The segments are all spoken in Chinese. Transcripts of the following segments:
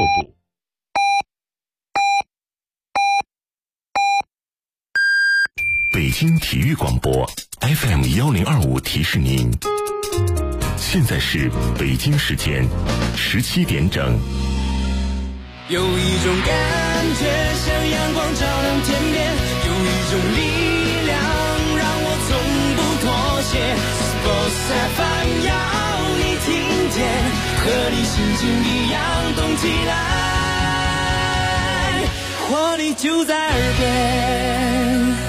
部。北京体育广播 FM1025 提示您，现在是北京时间17点整。 有一种感觉像阳光照亮天边，有一种力量让我从不妥协。Sports FM 要你听见，和你心情一样动起来，活力就在耳边。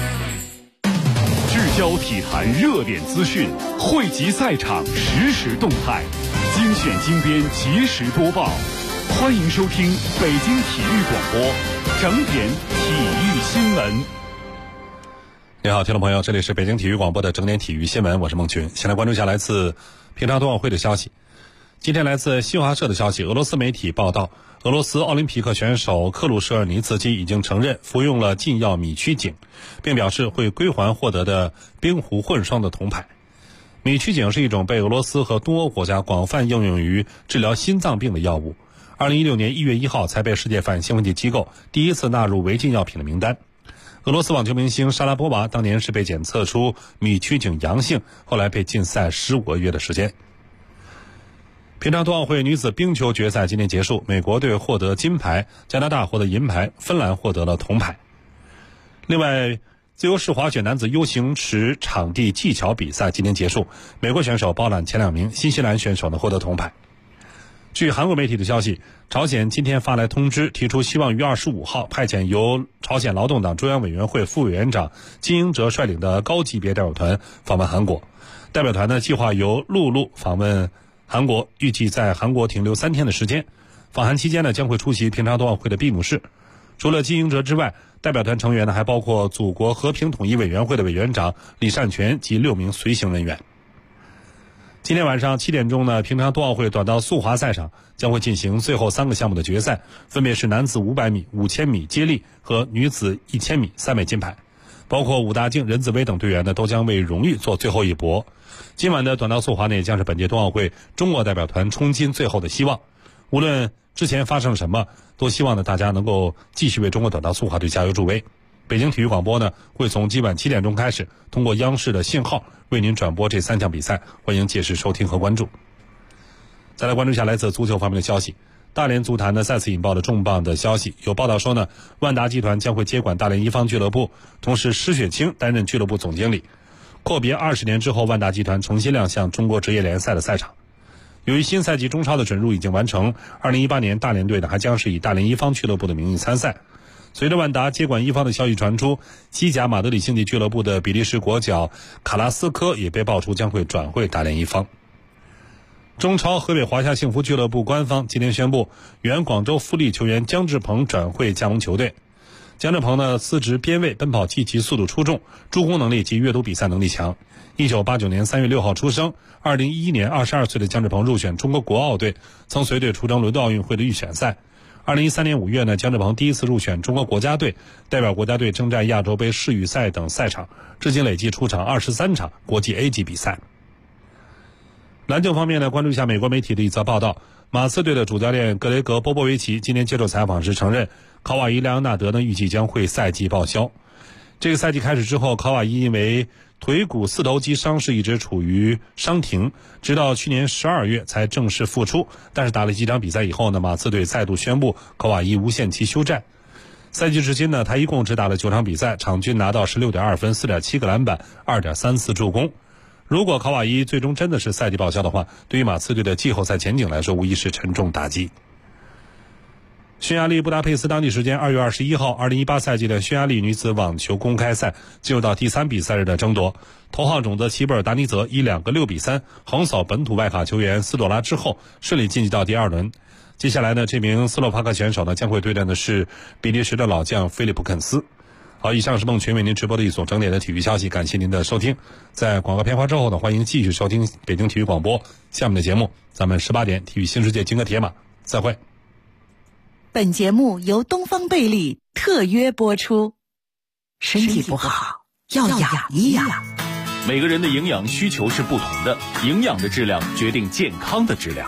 聚焦体坛热点资讯，汇集赛场实时动态，精选精编及时播报。欢迎收听北京体育广播整点体育新闻。 你好，听众朋友，这里是北京体育广播的整点体育新闻，我是孟群。先来关注一下来自平昌冬奥会的消息。今天来自新华社的消息，俄罗斯媒体报道，俄罗斯奥林匹克选手克鲁舍尔尼茨基已经承认服用了禁药米曲嵴，并表示会归还获得的冰壶混双的铜牌。米曲嵴是一种被俄罗斯和东欧国家广泛应用于治疗心脏病的药物，2016年1月1号才被世界反兴奋剂机构第一次纳入违禁药品的名单。俄罗斯网球明星莎拉波娃当年是被检测出米曲嵴阳性，后来被禁赛15个月的时间。平昌冬奥会女子冰球决赛今天结束，美国队获得金牌，加拿大获得银牌，芬兰获得了铜牌。另外，自由式滑雪男子 U 型池场地技巧比赛今天结束，美国选手包揽前2名，新西兰选手获得铜牌。据韩国媒体的消息，朝鲜今天发来通知，提出希望于25号派遣由朝鲜劳动党中央委员会副委员长金英哲率领的高级别代表团访问韩国。代表团呢计划由陆路访问韩国，预计在韩国停留3天的时间。访韩期间呢，将会出席平昌冬奥会的闭幕式。除了金英哲之外，代表团成员呢还包括祖国和平统一委员会的委员长李善权及6名随行人员。今天晚上7点钟呢，平昌冬奥会短道速滑赛场将会进行最后3个项目的决赛，分别是男子500米、5000米接力和女子1000米3枚金牌。包括武大靖、任子威等队员呢，都将为荣誉做最后一搏。今晚的短道速滑呢，也将是本届冬奥会中国代表团冲金最后的希望。无论之前发生了什么，都希望呢大家能够继续为中国短道速滑队加油助威。北京体育广播呢会从今晚7点钟开始，通过央视的信号为您转播这3项比赛，欢迎届时收听和关注。再来关注一下来自足球方面的消息。大连足坛呢再次引爆了重磅的消息，有报道说呢，万达集团将会接管大连一方俱乐部，同时施雪清担任俱乐部总经理。阔别20年之后，万达集团重新亮相中国职业联赛的赛场。由于新赛季中超的准入已经完成，2018年大连队呢还将是以大连一方俱乐部的名义参赛。随着万达接管一方的消息传出，西甲马德里竞技俱乐部的比利时国脚卡拉斯科也被爆出将会转会大连一方。中超河北华夏幸福俱乐部官方今天宣布，原广州富力球员姜志鹏转会加盟球队。姜志鹏呢，司职边卫，奔跑积极，速度出众，助攻能力及阅读比赛能力强。1989年3月6号出生，2011年22岁的姜志鹏入选中国国奥队，曾随队出征伦敦奥运会的预选赛。2013年5月呢，姜志鹏第一次入选中国国家队，代表国家队征战亚洲杯世预赛等赛场，至今累计出场23场国际 A 级比赛。篮球方面呢，关注一下美国媒体的一则报道，马刺队的主教练格雷格·波波维奇今天接受采访时承认，考瓦伊·莱昂纳德呢预计将会赛季报销。这个赛季开始之后，考瓦伊因为腿骨四头肌伤势一直处于伤停，直到去年12月才正式复出。但是打了几场比赛以后呢，马刺队再度宣布考瓦伊无限期休战。赛季至今呢，他一共只打了9场比赛，场均拿到16.2分、4.7个篮板、2.3次助攻。如果考瓦伊最终真的是赛季报销的话，对于马刺队的季后赛前景来说，无疑是沉重打击。匈牙利布达佩斯当地时间2月21号，2018赛季的匈牙利女子网球公开赛进入到第3比赛日的争夺。头号种子齐布尔达尼泽以2个6比3横扫本土外卡球员斯朵拉之后，顺利晋级到第2轮。接下来呢，这名斯洛伐克选手呢将会对战的是比利时的老将菲利普肯斯。好，以上是孟群为您直播的一所整点的体育消息，感谢您的收听。在广告片花之后呢，欢迎继续收听北京体育广播下面的节目，咱们18点体育新世界金戈铁马再会。 本节目由东方贝利特约播出。身体不好要养一养。 每个人的营养需求是不同的，营养的质量决定健康的质量。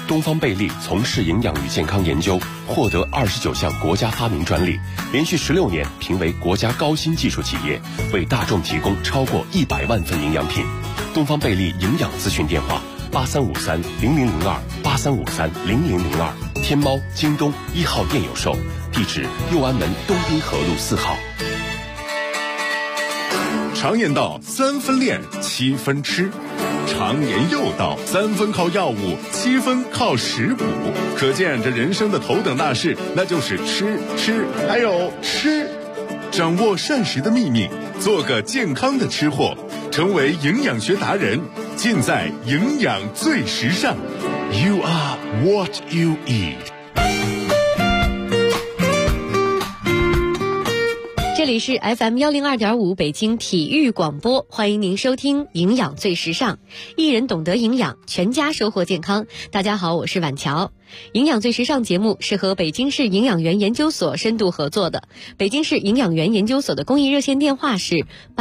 东方贝利从事营养与健康研究，获得29项国家发明专利，连续16年评为国家高新技术企业，为大众提供超过100万份营养品。东方贝利营养咨询电话83530002，83530002，天猫、京东1号店有售，地址右安门东滨河路4号。 常言道3分练7分吃，常言又道3分靠药物7分靠食补，可见这人生的头等大事那就是吃还有吃。掌握膳食的秘密，做个健康的吃货，成为营养学达人，尽在营养最时尚。 You are what you eat。 这里是 FM102.5 北京体育广播，欢迎您收听营养最时尚，一人懂得营养，全家收获健康。大家好，我是婉乔。营养最时尚节目是和北京市营养员研究所深度合作的，北京市营养员研究所的公益热线电话是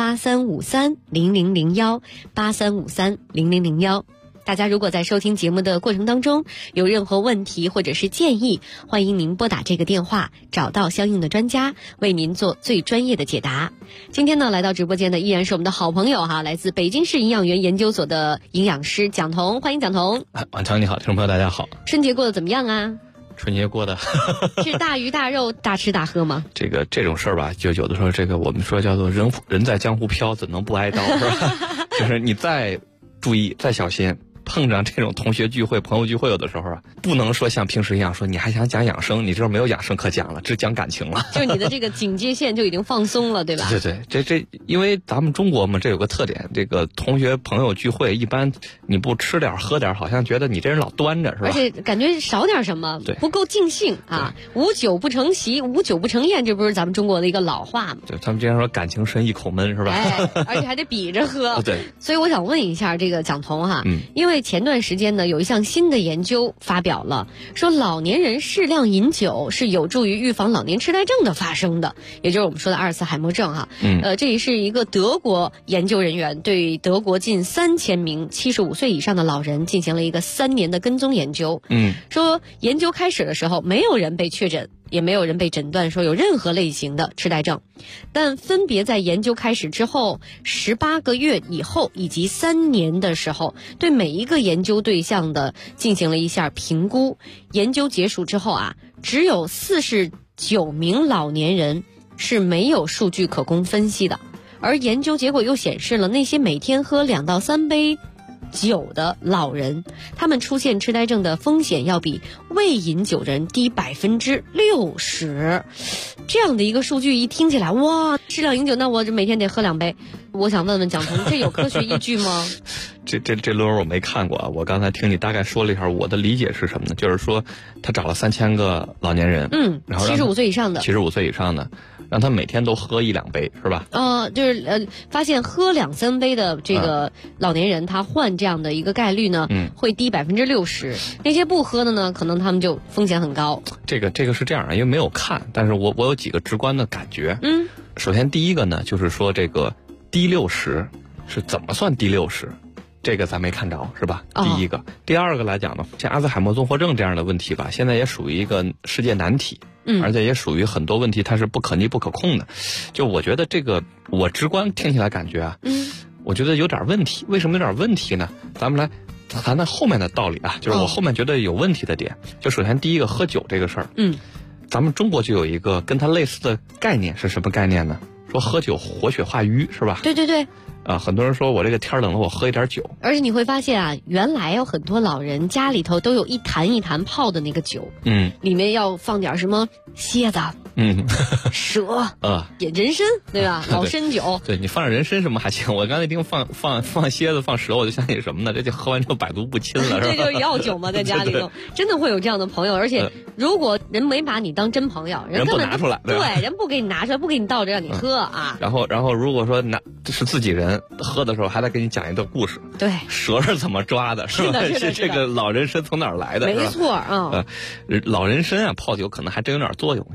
83530001 83530001。大家如果在收听节目的过程当中有任何问题或者是建议，欢迎您拨打这个电话，找到相应的专家为您做最专业的解答。今天呢，来到直播间的依然是我们的好朋友哈，来自北京市营养员研究所的营养师蒋彤，欢迎蒋彤。 晚上你好，听众朋友大家好。 春节过得怎么样啊？ 春节过的是大鱼大肉大吃大喝吗？ 这种事儿吧，就有的时候我们说叫做人在江湖飘，怎能不挨刀是吧？就是你再注意再小心，碰上这种同学聚会、朋友聚会，有的时候啊，不能说像平时一样说你还想讲养生，你这没有养生可讲了，只讲感情了。 就是你的这个警戒线就已经放松了，对吧？ 对，这因为咱们中国嘛，这有个特点，这个同学朋友聚会，一般你不吃点喝点，好像觉得你这人老端着，是吧？ 而且感觉少点什么，不够尽兴啊！无酒不成席，无酒不成宴，这不是咱们中国的一个老话吗？ 对，他们经常说感情深一口闷，是吧？ 哎，而且还得比着喝。 对， 所以我想问一下这个蒋彤哈，因为前段时间呢，有一项新的研究发表了，说老年人适量饮酒是有助于预防老年痴呆症的发生的，也就是我们说的阿尔茨海默症哈。这也是一个德国研究人员对德国近3000名75岁以上的老人进行了一个3年的跟踪研究。说研究开始的时候，没有人被确诊，也没有人被诊断说有任何类型的痴呆症，但分别在研究开始之后、18个月以后以及3年的时候，对每一个研究对象的进行了一下评估。研究结束之后啊，只有49名老年人是没有数据可供分析的，而研究结果又显示了那些每天喝2到3杯酒的老人，他们出现痴呆症的风险要比未饮酒人低60%。这样的一个数据一听起来，哇，适量饮酒，那我这每天得喝2杯。我想问问蒋彤，这有科学依据吗？ 这论文我没看过啊，我刚才听你大概说了一下，我的理解是什么呢？就是说他找了3000个老年人，然后 75岁以上的 ，75岁以上的，让他每天都喝1-2杯，是吧？ 就是发现喝2-3杯的这个老年人，他患这样的一个概率呢，会低60%。那些不喝的呢，可能他们就风险很高。 这个是这样啊，因为没有看，但是我有几个直观的感觉。首先第一个呢，就是说这个低60是怎么算低60？这个咱没看着，是吧？第一个。第二个来讲呢，像阿兹海默综合症这样的问题吧，现在也属于一个世界难题，而且也属于很多问题它是不可逆不可控的。就我觉得这个，我直观听起来感觉啊，我觉得有点问题。为什么有点问题呢？咱们来谈谈后面的道理啊，就是我后面觉得有问题的点。就首先第一个，喝酒这个事儿，咱们中国就有一个跟它类似的概念，是什么概念呢？说喝酒活血化瘀，是吧？ 对。 很多人说我这个天冷了，我喝一点酒。 而且你会发现啊，原来有很多老人家里头都有一坛一坛泡的那个酒，里面要放点什么蝎子、蛇人参，对吧？老参酒。 对，你放点人参什么还行，我刚才听放蝎子放蛇，我就想起什么呢？这就喝完之后百毒不侵了，是吧？ 这就是药酒嘛，在家里头真的会有这样的朋友，而且如果人没把你当真朋友， 人不拿出来， 对，人不给你拿出来，不给你倒着让你喝啊。 然后如果说是自己人喝的时候，还得给你讲一段故事。 对， 蛇是怎么抓的？是吧？是这个老人参从哪儿来的？ 没错啊。 老人参啊，泡酒可能还真有点作用，因为人参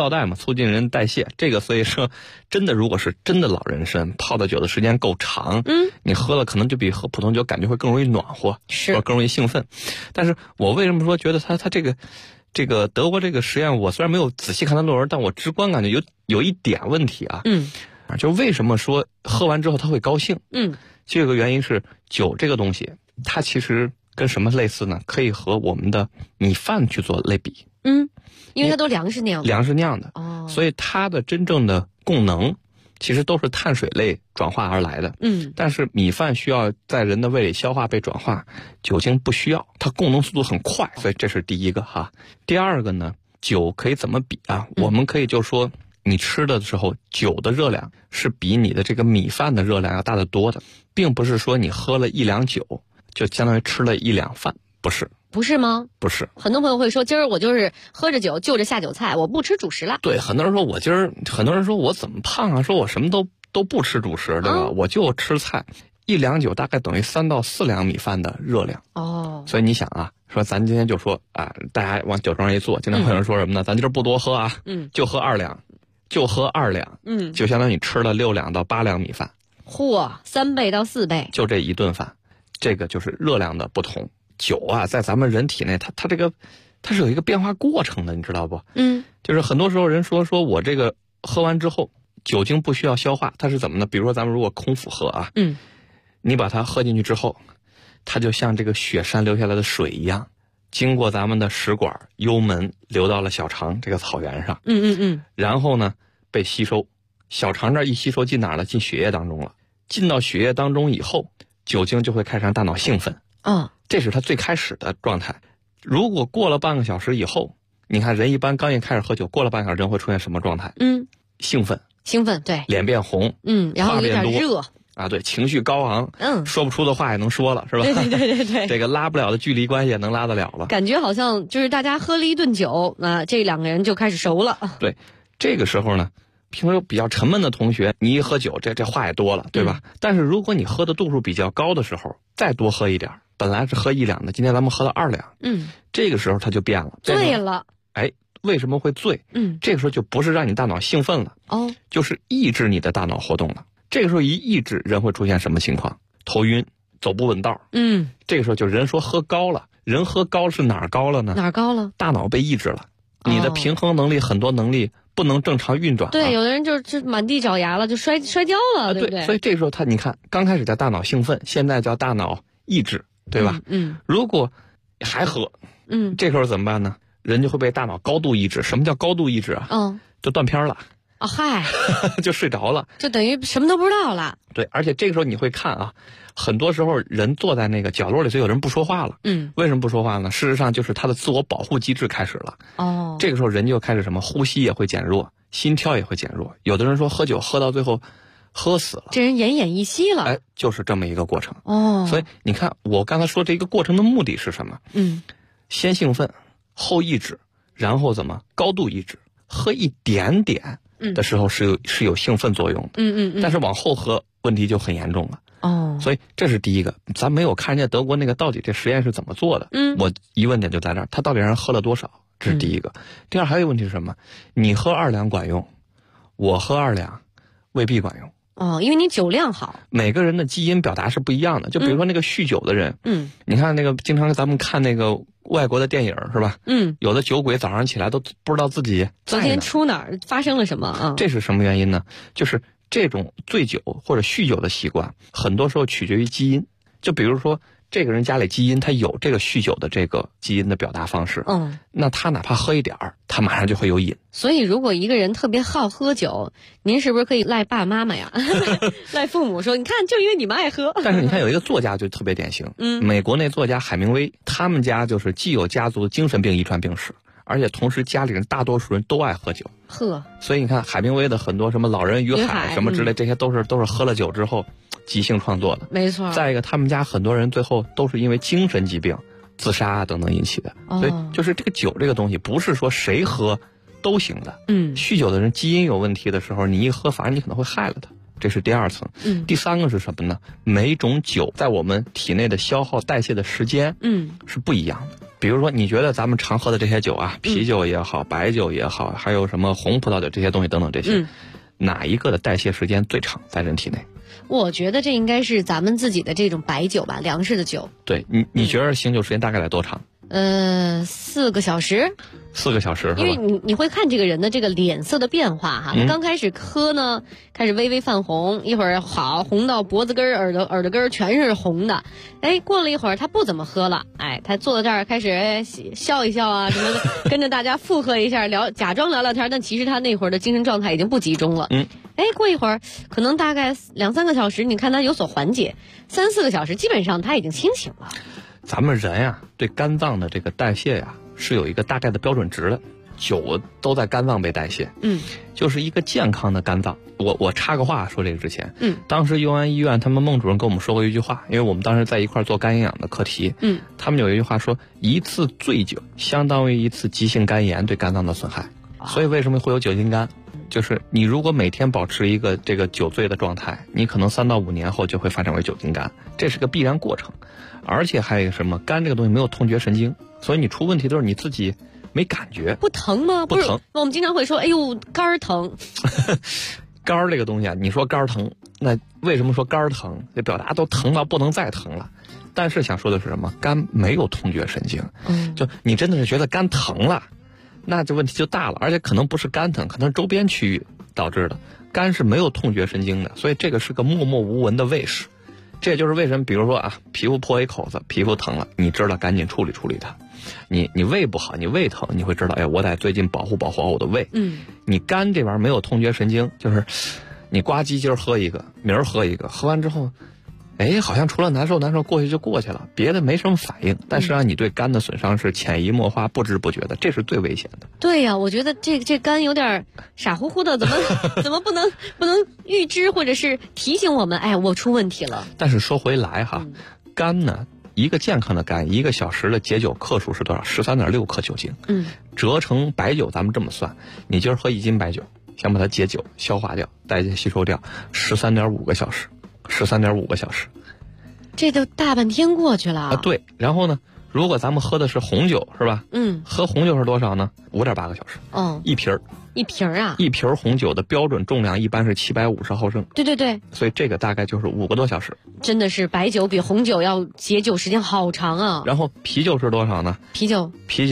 造代嘛，促进人代谢。这个所以说，真的如果是真的老人参，泡的酒的时间够长，你喝了可能就比喝普通酒感觉会更容易暖和， 是更容易兴奋。但是我为什么说觉得他这个德国这个实验，我虽然没有仔细看他论文，但我直观感觉有一点问题啊。就为什么说喝完之后他会高兴？这个原因是酒这个东西，它其实跟什么类似呢？可以和我们的米饭去做类比。 因为它都粮食酿的。 粮食酿的，所以它的真正的供能其实都是碳水类转化而来的。但是米饭需要在人的胃里消化被转化，酒精不需要，它供能速度很快，所以这是第一个哈。第二个呢，酒可以怎么比啊？我们可以就说，你吃的时候，酒的热量是比你的这个米饭的热量要大得多的，并不是说你喝了1两酒就相当于吃了1两饭，不是。 不是吗？ 不是， 很多朋友会说，今儿我就是喝着酒就着下酒菜，我不吃主食了。 对，很多人说很多人说我怎么胖啊？说我什么都不吃主食，对吧？我就吃菜，1两酒大概等于3到4两米饭的热量。所以你想啊，说咱今天就说啊，大家往酒桌上一坐，经常会有人说什么呢？咱今儿不多喝啊，就喝2两，就喝2两，就相当于你吃了6两到8两米饭。 嚯，3倍到4倍， 就这一顿饭，这个就是热量的不同。酒啊，在咱们人体内，它是有一个变化过程的，你知道不？就是很多时候人说我这个喝完之后，酒精不需要消化，它是怎么呢？比如说咱们如果空腹喝啊，你把它喝进去之后，它就像这个雪山流下来的水一样，经过咱们的食管、幽门流到了小肠这个草原上，然后呢被吸收，小肠这儿一吸收进哪儿了？进血液当中了。进到血液当中以后，酒精就会开始让大脑兴奋。这是它最开始的状态。如果过了半个小时以后，你看人一般刚一开始喝酒，过了半个小时人会出现什么状态？兴奋， 对， 脸变红， 然后有点热啊，对，情绪高昂，说不出的话也能说了，是吧？ 对， 这个拉不了的距离关系也能拉得了了。 感觉好像就是大家喝了一顿酒啊，这2个人就开始熟了。 对，这个时候呢，平时比较沉闷的同学，你一喝酒，这话也多了，对吧？但是如果你喝的度数比较高的时候，再多喝一点，本来是喝1两的，今天咱们喝了2两，这个时候它就变了， 醉了。 哎，为什么会醉？这个时候就不是让你大脑兴奋了，就是抑制你的大脑活动了。这个时候一抑制，人会出现什么情况？头晕，走不稳道。这个时候就人说喝高了，人喝高是哪儿高了呢？ 哪儿高了？ 大脑被抑制了，你的平衡能力很多能力不能正常运转了。 对，有的人就满地找牙了，就摔跤了，对不对？ 所以这个时候你看，刚开始叫大脑兴奋，现在叫大脑抑制，对吧？如果还喝，这时候怎么办呢？人就会被大脑高度抑制。什么叫高度抑制啊？就断片了。 嗨， 就睡着了， 就等于什么都不知道了。 对，而且这个时候你会看啊，很多时候人坐在那个角落里，就有人不说话了。为什么不说话呢？事实上就是他的自我保护机制开始了。这个时候人就开始什么，呼吸也会减弱，心跳也会减弱。有的人说喝酒喝到最后喝死了， 这人奄奄一息了。 哎，就是这么一个过程。所以你看我刚才说这个过程的目的是什么？先兴奋，后抑制，然后怎么高度抑制？喝一点点的时候是有兴奋作用的，但是往后喝问题就很严重了。所以这是第一个，咱没有看见德国那个到底这实验是怎么做的。我疑问点就在这儿，他到底让人喝了多少？这是第一个。第二还有一个问题是什么？你喝2两管用，我喝2两未必管用。 因为你酒量好， 每个人的基因表达是不一样的。就比如说那个酗酒的人，你看那个经常咱们看那个外国的电影是吧？有的酒鬼早上起来都不知道自己昨天出哪儿发生了什么啊？ 这是什么原因呢？就是这种醉酒或者酗酒的习惯，很多时候取决于基因。就比如说这个人家里基因他有这个酗酒的这个基因的表达方式，那他哪怕喝一点儿，他马上就会有瘾。 所以如果一个人特别好喝酒，您是不是可以赖爸爸妈妈呀？赖父母说，你看就因为你们爱喝。 但是你看有一个作家就特别典型，美国那作家海明威，他们家就是既有家族精神病遗传病史，而且同时家里人大多数人都爱喝酒。所以你看海明威的很多什么《老人与海》什么之类，这些都是喝了酒之后即兴创作的。 没错。 再一个，他们家很多人最后都是因为精神疾病、自杀啊等等引起的。所以就是这个酒这个东西，不是说谁喝都行的。酗酒的人基因有问题的时候，你一喝，反而你可能会害了他。这是第2层。第3个是什么呢？每种酒在我们体内的消耗代谢的时间，是不一样的。 比如说你觉得咱们常喝的这些酒啊，啤酒也好，白酒也好，还有什么红葡萄酒这些东西等等这些，哪一个的代谢时间最长在人体内？ 我觉得这应该是咱们自己的这种白酒吧，粮食的酒。 对，你觉得醒酒时间大概得多长 ？4个小时。 4个小时是吧？ 因为你会看这个人的这个脸色的变化哈，他刚开始喝呢，开始微微泛红，一会儿好红到脖子根耳朵根全是红的，哎，过了一会儿他不怎么喝了，哎，他坐在这儿开始笑一笑啊什么的，跟着大家附和一下，假装聊聊天，但其实他那会儿的精神状态已经不集中了。哎，过一会儿可能大概2-3个小时，你看他有所缓解，3-4个小时基本上他已经清醒了。 咱们人呀，对肝脏的这个代谢呀，是有一个大概的标准值的，酒都在肝脏被代谢。就是一个健康的肝脏。我插个话说这个之前，当时佑安医院他们孟主任跟我们说过一句话，因为我们当时在一块做肝营养的课题，他们有一句话说，一次醉酒相当于一次急性肝炎对肝脏的损害。所以为什么会有酒精肝？就是你如果每天保持一个这个酒醉的状态，你可能3到5年后就会发展为酒精肝，这是个必然过程。而且还有一个什么，肝这个东西没有痛觉神经，所以你出问题都是你自己没感觉。 不疼吗？ 不疼。 我们经常会说，哎呦，肝疼。 肝这个东西啊，你说肝疼，那为什么说肝疼？这表达都疼到不能再疼了。但是想说的是什么？肝没有痛觉神经。就你真的是觉得肝疼了，那这问题就大了，而且可能不是肝疼，可能是周边区域导致的。肝是没有痛觉神经的，所以这个是个默默无闻的卫士。这也就是为什么，比如说啊，皮肤破一口子，皮肤疼了，你知道赶紧处理处理它。你胃不好，你胃疼，你会知道，哎，我得最近保护保护好我的胃。你肝这玩意儿没有痛觉神经，就是你呱唧今儿喝一个，明儿喝一个，喝完之后，哎，好像除了难受过去就过去了，别的没什么反应，但是你对肝的损伤是潜移默化、不知不觉的，这是最危险的。 对呀，我觉得这肝有点傻乎乎的，怎么不能预知或者是提醒我们，哎，我出问题了。 但是说回来哈，肝呢，一个健康的肝，1个小时的解酒克数是多少？13.6克酒精。折成白酒，咱们这么算，你今儿喝1斤白酒，想把它解酒、消化掉、代谢吸收掉，13.5个小时。13.5个小时， 这都大半天过去了啊！ 对，然后呢，如果咱们喝的是红酒，是吧？喝红酒是多少呢？5.8个小时。一瓶儿啊！一瓶红酒的标准重量一般是750毫升。对，所以这个大概就是5个多小时。 真的是白酒比红酒要解酒时间好长啊！ 然后啤酒是多少呢？啤酒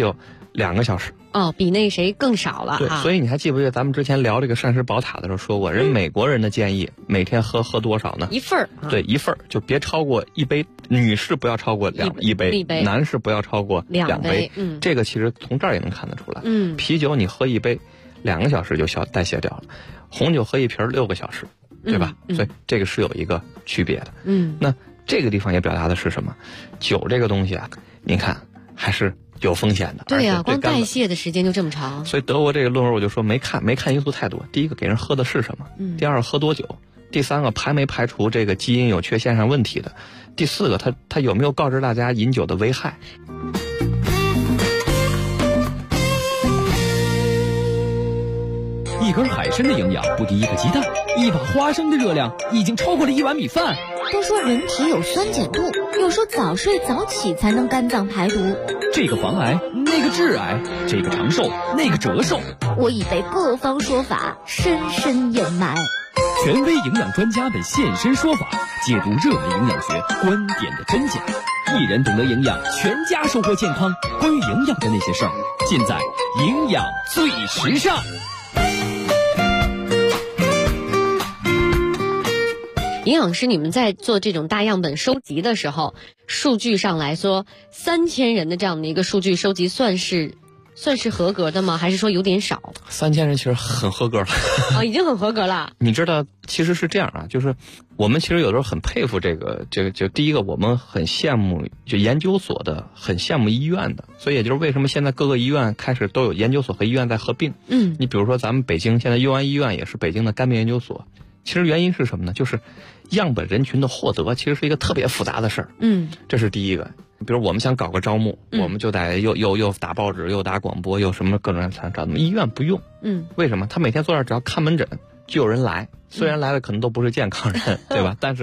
2个小时。 比那谁更少了。 对，所以你还记不记得咱们之前聊这个膳食宝塔的时候说过，人美国人的建议每天喝多少呢？1份。对，1份就别超过1杯，女士不要超过一杯，男士不要超过2杯。这个其实从这儿也能看得出来。啤酒你喝1杯，2个小时就代谢掉了，红酒喝1瓶6个小时，对吧？所以这个是有一个区别的。那这个地方也表达的是什么？酒这个东西啊，你看还是有风险的。 对呀，光代谢的时间就这么长。 所以德国这个论文我就说没看因素太多。第一个，给人喝的是什么？第二个，喝多久？第三个，排没排除这个基因有缺陷上问题的？第四个，他有没有告知大家饮酒的危害？ 一根海参的营养不敌1个鸡蛋，一把花生的热量已经超过了1碗米饭。 都说人体有酸碱度，又说早睡早起才能肝脏排毒。 这个防癌，那个致癌，这个长寿，那个折寿。 我已被各方说法深深掩埋。 权威营养专家的现身说法，解读热门营养学观点的真假。一人懂得营养，全家收获健康。关于营养的那些事儿，尽在营养最时尚。 营养师，你们在做这种大样本收集的时候，数据上来说，3000人的这样的一个数据收集算是合格的吗？还是说有点少 ？3000人其实很合格了。 已经很合格了。 你知道，其实是这样啊，就是我们其实有的时候很佩服这个，就第一个，我们很羡慕就研究所的，很羡慕医院的，所以也就是为什么现在各个医院开始都有研究所和医院在合并。你比如说咱们北京现在佑安医院也是北京的肝病研究所。其实原因是什么呢？就是样本人群的获得其实是一个特别复杂的事儿。这是第一个。比如我们想搞个招募，我们就得又打报纸，又打广播，又什么各种找医院不用。为什么？他每天坐这儿只要看门诊就有人来，虽然来的可能都不是健康人，对吧？但是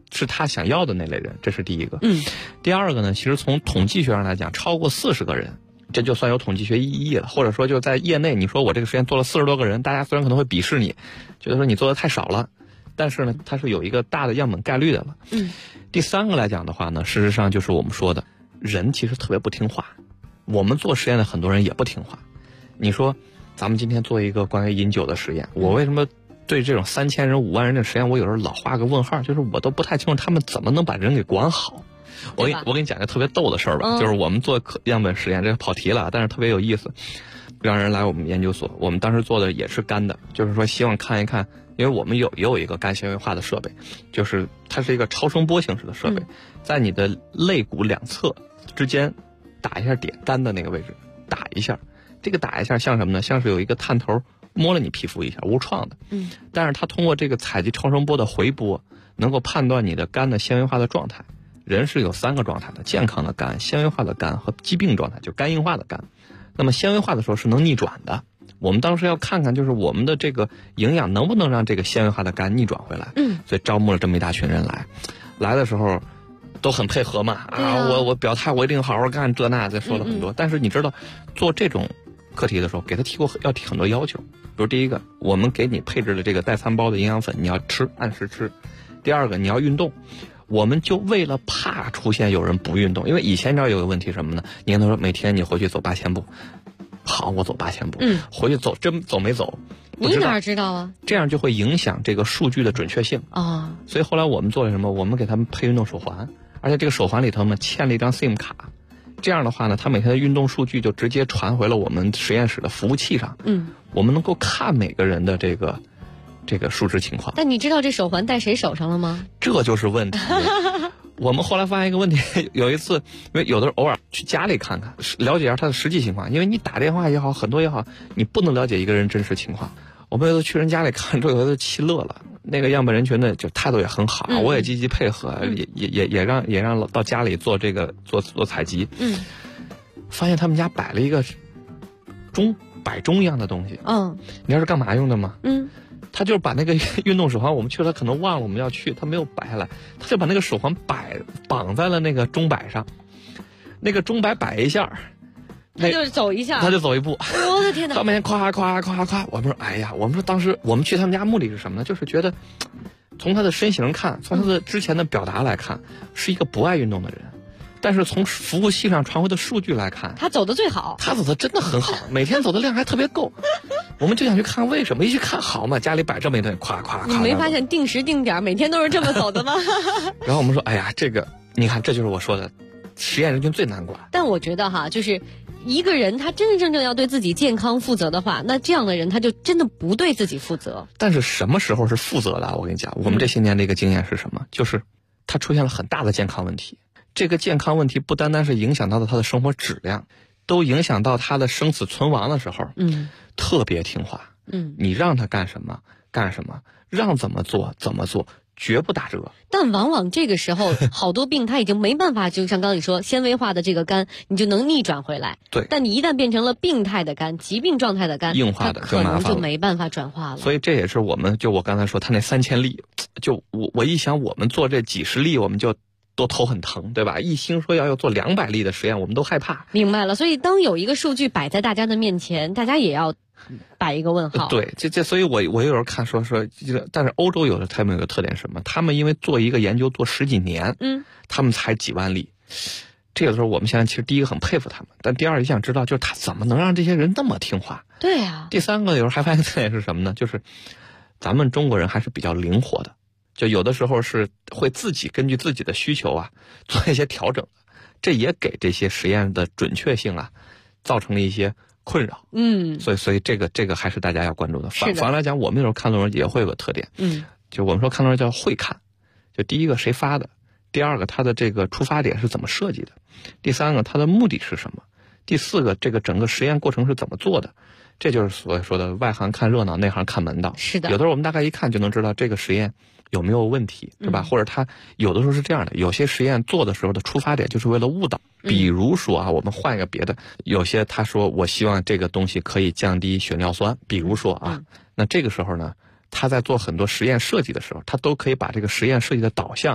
是他想要的那类人，这是第一个。第二个呢，其实从统计学上来讲，超过40个人，这就算有统计学意义了。或者说就在业内，你说我这个实验做了40多个人，大家虽然可能会鄙视你，觉得说你做的太少了，但是呢，它是有一个大的样本概率的了。第三个来讲的话呢，事实上就是我们说的，人其实特别不听话。我们做实验的很多人也不听话。你说，咱们今天做一个关于饮酒的实验，我为什么对这种3000人、5万人的实验，我有时候老画个问号，就是我都不太清楚他们怎么能把人给管好。我给你讲个特别逗的事儿吧，就是我们做样本实验，这个跑题了，但是特别有意思。让人来我们研究所，我们当时做的也是肝的，就是说希望看一看，因为我们也有一个肝纤维化的设备，就是它是一个超声波形式的设备，在你的肋骨两侧之间打一下点，肝的那个位置打一下，这个打一下像什么呢？像是有一个探头摸了你皮肤一下，无创的。但是它通过这个采集超声波的回波，能够判断你的肝的纤维化的状态。人是有3个状态的：健康的肝、纤维化的肝和疾病状态，就肝硬化的肝。那么纤维化的时候是能逆转的。我们当时要看看，就是我们的这个营养能不能让这个纤维化的肝逆转回来。所以招募了这么一大群人来的时候都很配合嘛。我表态，我一定好好干，这那再说了很多。但是你知道，做这种课题的时候，给他提很多要求。比如第一个，我们给你配置的这个代餐包的营养粉，你要吃，按时吃。第二个，你要运动。我们就为了怕出现有人不运动，因为以前你知道有个问题什么呢？你跟他说每天你回去走8000步，好，我走8000步，回去走真走没走？ 你哪知道啊？ 这样就会影响这个数据的准确性啊。所以后来我们做了什么？我们给他们配运动手环，而且这个手环里头呢嵌了一张 SIM 卡，这样的话呢，他每天的运动数据就直接传回了我们实验室的服务器上。我们能够看每个人的这个数值情况。 但你知道这手环戴谁手上了吗？ 这就是问题。我们后来发现一个问题，有一次，因为有的时候偶尔去家里看看，了解一下他的实际情况，因为你打电话也好，很多也好，你不能了解一个人真实情况。我们有一次去人家里看，之后有的气乐了。那个样本人群呢，就态度也很好，我也积极配合，也让到家里做这个做采集。发现他们家摆了一个摆钟一样的东西。你知道是干嘛用的吗？他就是把那个运动手环，我们去了可能忘了我们要去，他没有摆下来，他就把那个手环绑在了那个钟摆上，那个钟摆摆一下， 他就走一下， 他就走一步。 我的天哪！ 他每天夸，我们说哎呀，我们说当时我们去他们家目的是什么呢？就是觉得从他的身形看，从他的之前的表达来看，是一个不爱运动的人。但是从服务器上传回的数据来看， 他走的最好， 他走的真的很好，每天走的量还特别够。我们就想去看为什么，一去看好嘛，家里摆这么一顿，夸。 你没发现定时定点每天都是这么走的吗？ 然后我们说，哎呀，这个你看，这就是我说的，实验人群最难管。 但我觉得哈，就是一个人他真真正正要对自己健康负责的话，那这样的人他就真的不对自己负责。 但是什么时候是负责的？我跟你讲，我们这些年的一个经验是什么？就是他出现了很大的健康问题。这个健康问题不单单是影响到了他的生活质量，都影响到他的生死存亡的时候，特别听话，你让他干什么干什么，让怎么做怎么做，绝不打折。 但往往这个时候，好多病他已经没办法，就像刚才你说，纤维化的这个肝，你就能逆转回来。 对。 但你一旦变成了病态的肝、疾病状态的肝， 硬化的可能就没办法转化了。 所以这也是我刚才说他那3000例，就我一想，我们做这几十例，我们就都头很疼，对吧？一心说要做200例的实验，我们都害怕。 明白了，所以当有一个数据摆在大家的面前，大家也要摆一个问号。 对，所以我有时候看说，但是欧洲他们有个特点是什么？他们因为做一个研究做10几年，他们才几万例。这个时候我们现在其实第一个很佩服他们，但第二也想知道，就是他怎么能让这些人那么听话？ 对啊。 第三个有时候还发现特点是什么呢？就是咱们中国人还是比较灵活的。就有的时候是会自己根据自己的需求啊做一些调整，这也给这些实验的准确性啊造成了一些困扰。所以这个还是大家要关注的。反来讲，我们有时候看论文也会有个特点，就我们说看论文叫会看，就第一个谁发的，第二个它的这个出发点是怎么设计的，第三个它的目的是什么，第四个这个整个实验过程是怎么做的。这就是所说的外行看热闹，内行看门道。 是的， 有的时候我们大概一看就能知道这个实验有没有问题，是吧？或者他有的时候是这样的，有些实验做的时候的出发点就是为了误导。比如说啊，我们换一个别的，有些他说我希望这个东西可以降低血尿酸，比如说啊，那这个时候呢，他在做很多实验设计的时候，他都可以把这个实验设计的导向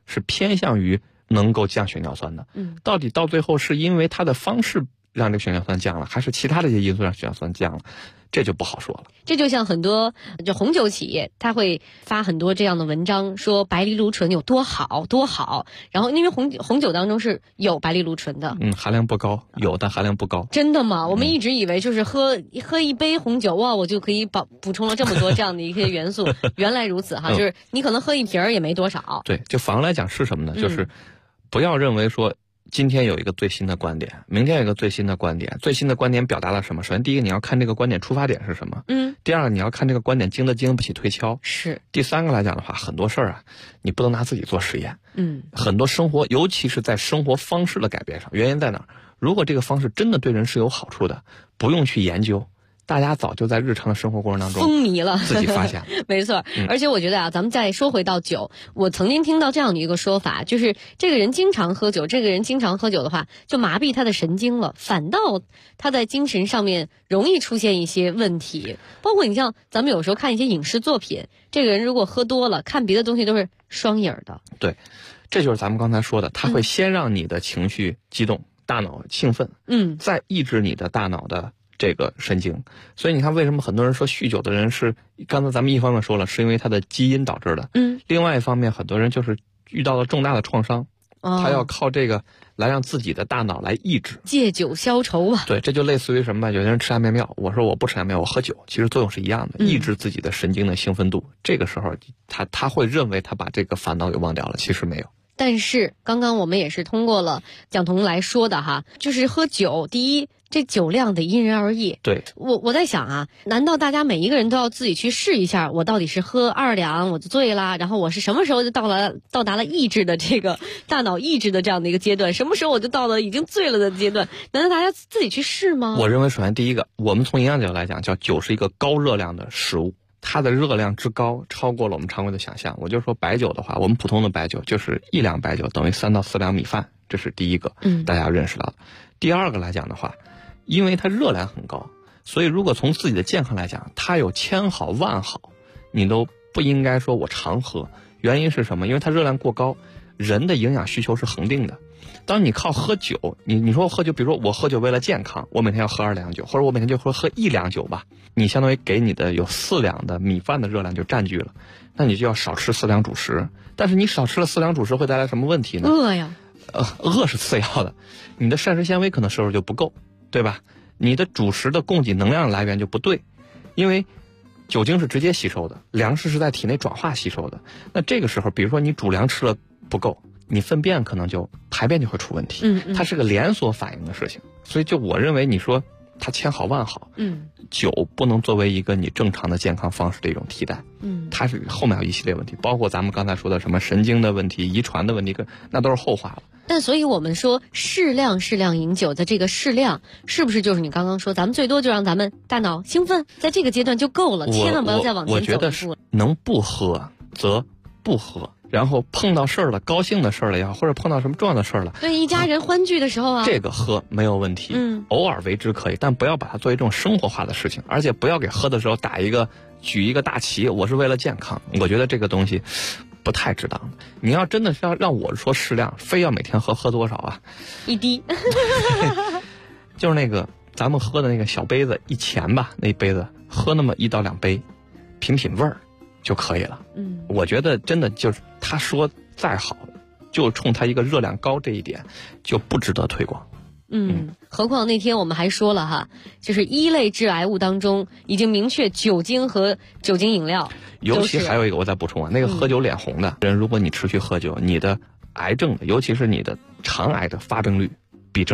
是偏向于能够降血尿酸的。到底到最后是因为它的方式让这个血尿酸降了，还是其他的一些因素让血尿酸降了，这就不好说了。 这就像很多红酒企业，他会发很多这样的文章，说白藜芦醇有多好多好，然后因为红酒当中是有白藜芦醇的， 含量不高，有但含量不高。 真的吗？我们一直以为就是喝一杯红酒，哇，我就可以补充了这么多这样的一些元素，原来如此哈，就是你可能喝一瓶也没多少。 对，就反过来讲是什么呢？就是不要认为说今天有一个最新的观点，明天有一个最新的观点，最新的观点表达了什么？首先第一个你要看这个观点出发点是什么，第二个你要看这个观点经不起推敲， 是。 第三个来讲的话，很多事儿啊，你不能拿自己做实验，很多生活，尤其是在生活方式的改变上，原因在哪儿？如果这个方式真的对人是有好处的，不用去研究。大家早就在日常的生活过程当中风靡了， 自己发现。 没错，而且我觉得啊，咱们再说回到酒，我曾经听到这样的一个说法，就是这个人经常喝酒，的话，就麻痹他的神经了，反倒他在精神上面容易出现一些问题。包括你像咱们有时候看一些影视作品，这个人如果喝多了，看别的东西都是双影的。 对，这就是咱们刚才说的，他会先让你的情绪激动，大脑兴奋，再抑制你的大脑的这个神经。所以你看为什么很多人说酗酒的人是，刚才咱们一方面说了是因为他的基因导致的，另外一方面很多人就是遇到了重大的创伤，他要靠这个来让自己的大脑来抑制， 借酒消愁啊。 对，这就类似于什么，有些人吃安眠药，我说我不吃安眠药，我喝酒，其实作用是一样的，抑制自己的神经的兴奋度，这个时候他会认为他把这个烦恼给忘掉了，其实没有。 但是刚刚我们也是通过了蒋彤来说的哈，就是喝酒，第一，这酒量得因人而异。 对， 我在想啊，难道大家每一个人都要自己去试一下，我到底是喝2两我就醉了，然后我是什么时候就到达了抑制的这个大脑抑制的这样的一个阶段，什么时候我就到了已经醉了的阶段？难道大家自己去试吗？ 我认为首先第一个，我们从营养角度来讲，叫酒是一个高热量的食物。它的热量之高超过了我们常规的想象。我就说白酒的话，我们普通的白酒就是1两白酒等于3到4两米饭，这是第一个，大家要认识到的。第二个来讲的话，因为它热量很高，所以如果从自己的健康来讲，它有千好万好，你都不应该说我常喝。原因是什么？因为它热量过高，人的营养需求是恒定的。当你靠喝酒，你说我喝酒，比如说我喝酒为了健康，我每天要喝2两酒，或者我每天就喝1两酒吧，你相当于给你的有4两的米饭的热量就占据了，那你就要少吃4两主食。但是你少吃了4两主食会带来什么问题呢？ 饿呀。 饿是次要的，你的膳食纤维可能摄入就不够，对吧？你的主食的供给能量来源就不对，因为酒精是直接吸收的，粮食是在体内转化吸收的。那这个时候，比如说你主粮吃了不够，你粪便可能就排便就会出问题，它是个连锁反应的事情。所以就我认为你说它千好万好，酒不能作为一个你正常的健康方式的一种替代，它是后面有一系列问题，包括咱们刚才说的什么神经的问题、遗传的问题，那都是后话了。 但所以我们说适量饮酒的这个适量，是不是就是你刚刚说咱们最多就让咱们大脑兴奋，在这个阶段就够了，千万不要再往前走一步。 我觉得是能不喝则不喝，然后碰到事儿了，高兴的事儿了也好，或者碰到什么重要的事儿了， 对一家人欢聚的时候啊， 这个喝没有问题，偶尔为之可以，但不要把它作为一种生活化的事情，而且不要给喝的时候举一个大旗，我是为了健康。我觉得这个东西不太值当。你要真的是要让我说适量，非要每天喝多少啊 ？1滴。 就是那个咱们喝的那个小杯子1钱吧，那杯子喝那么1到2杯，品味儿就可以了。我觉得真的就是他说再好，就冲他一个热量高这一点就不值得推广。 何况那天我们还说了哈，就是1类致癌物当中已经明确酒精和酒精饮料， 尤其还有一个我再补充啊，那个喝酒脸红的人，如果你持续喝酒，你的癌症的，尤其是你的肠癌的发病率